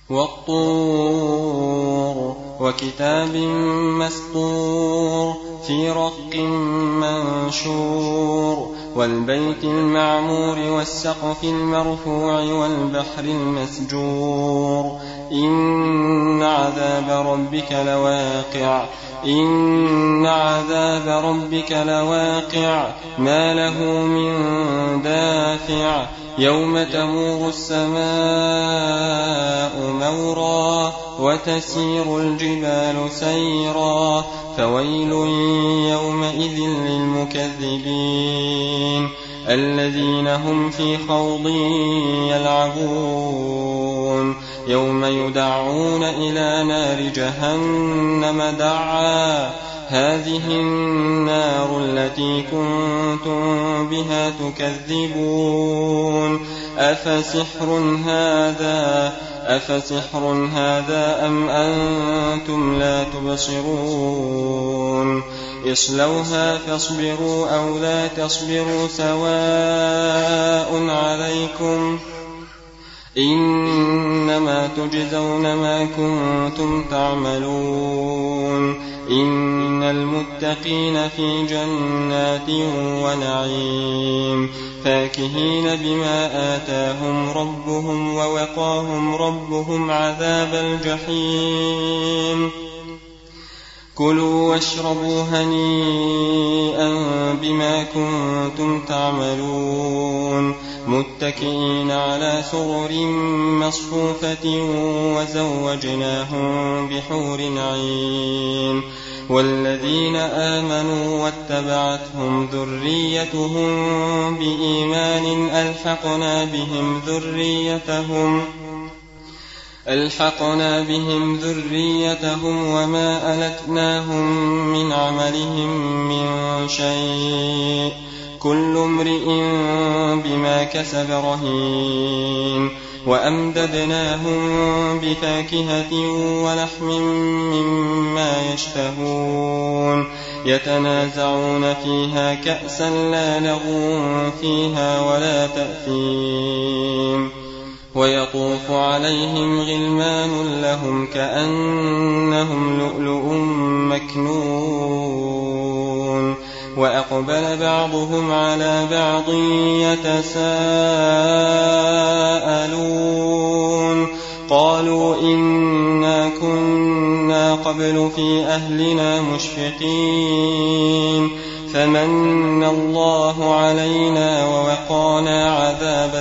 والطور وكتاب مسطور في رق منشور والبيت المعمور والسقف المرفوع والبحر المسجور إن عذاب ربك لواقع ما له من دافع يوم تمور السماء مورا وتسير الجبال سيرا فويل يومئذ للمكذبين الذين هم في خوض يلعبون يوم يدعون إلى نار جهنم دعا هذه النار التي كنتم بها تكذبون أفسحر هذا أم أنتم لا تبصرون اصلوها فاصبروا أو لا تصبروا سواء عليكم إنما تجزون ما كنتم تعملون إن المتقين في جنات ونعيم فاكهين بما آتاهم ربهم ووقاهم ربهم عذاب الجحيم كلوا واشربوا هنيئا بما كنتم تعملون متكئين على سرر مصفوفة وزوجناهم بحور عين والذين آمنوا واتبعتهم ذريتهم بإيمان ألحقنا بهم ذريتهم وما ألتناهم من عملهم من شيء كل امرئ بما كسب رهين وأمددناهم بفاكهة ولحم مما يشتهون يتنازعون فيها كأسا لا لغو فيها ولا تأثيم ويطوف عليهم غلمان لهم كأنهم لؤلؤ مكنون وأقبل بعضهم على بعض يتساءلون قالوا إنا كنا قبل في أهلنا مشفقين فمن الله علينا ووقانا عذاب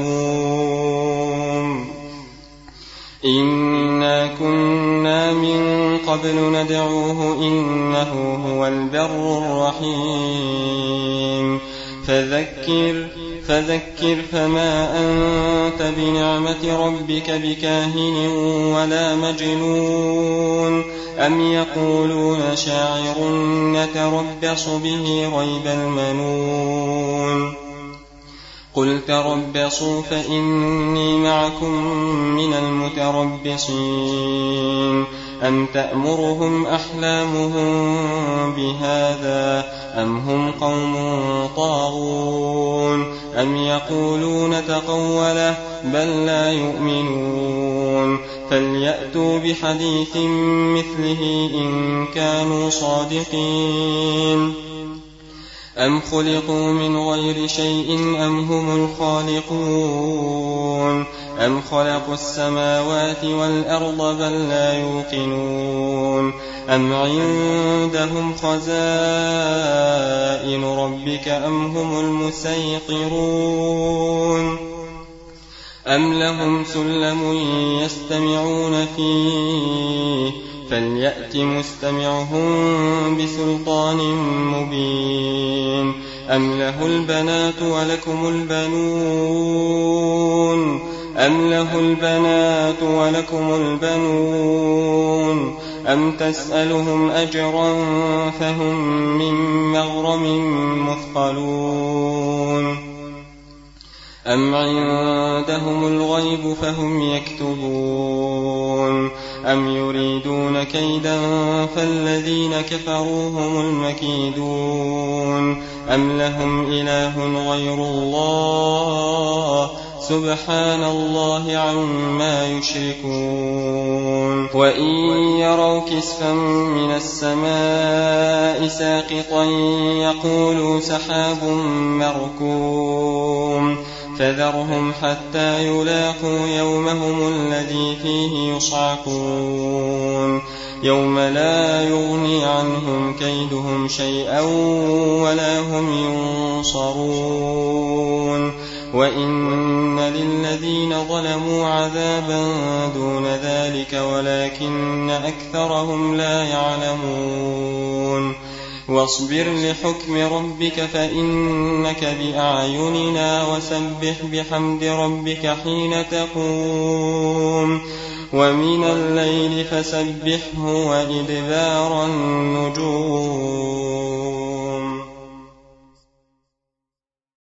السموم إنا كنا من قبل ندعوه إنه هو البر الرحيم فذكر فما أنت بنعمة ربك بكاهن ولا مجنون أم يقولون شاعر نتربص به ريب المنون قل تربصوا فإني معكم من المتربصين أم تأمرهم أحلامهم بهذا أم هم قوم طاغون أم يقولون تقوله بل لا يؤمنون فليأتوا بحديث مثله إن كانوا صادقين أم خلقوا من غير شيء أم هم الخالقون أم خلقوا السماوات والأرض بل لا يوقنون أم عندهم خزائن ربك أم هم المسيطرون أم لهم سلم يستمعون فيه فليأت مستمعهم بسلطان مبين أم له البنات ولكم البنون أم تسألهم أجرا فهم من مغرم مثقلون أم عندهم الغيب فهم يكتبون أم يريدون كيدا فالذين كفروا هم المكيدون أم لهم إله غير الله سبحان الله عما يشركون وإن يروا كسفا من السماء ساقطا يقولوا سحاب مركوم فذرهم حتى يلاقوا يومهم الذي فيه يصعقون يوم لا يغني عنهم كيدهم شيئا ولا هم ينصرون وإن للذين ظلموا عذابا دون ذلك ولكن أكثرهم لا يعلمون واصبر لحكم ربك فإنك بأعيننا وسبح بحمد ربك حين تقوم ومن الليل فسبحه وإدبار النجوم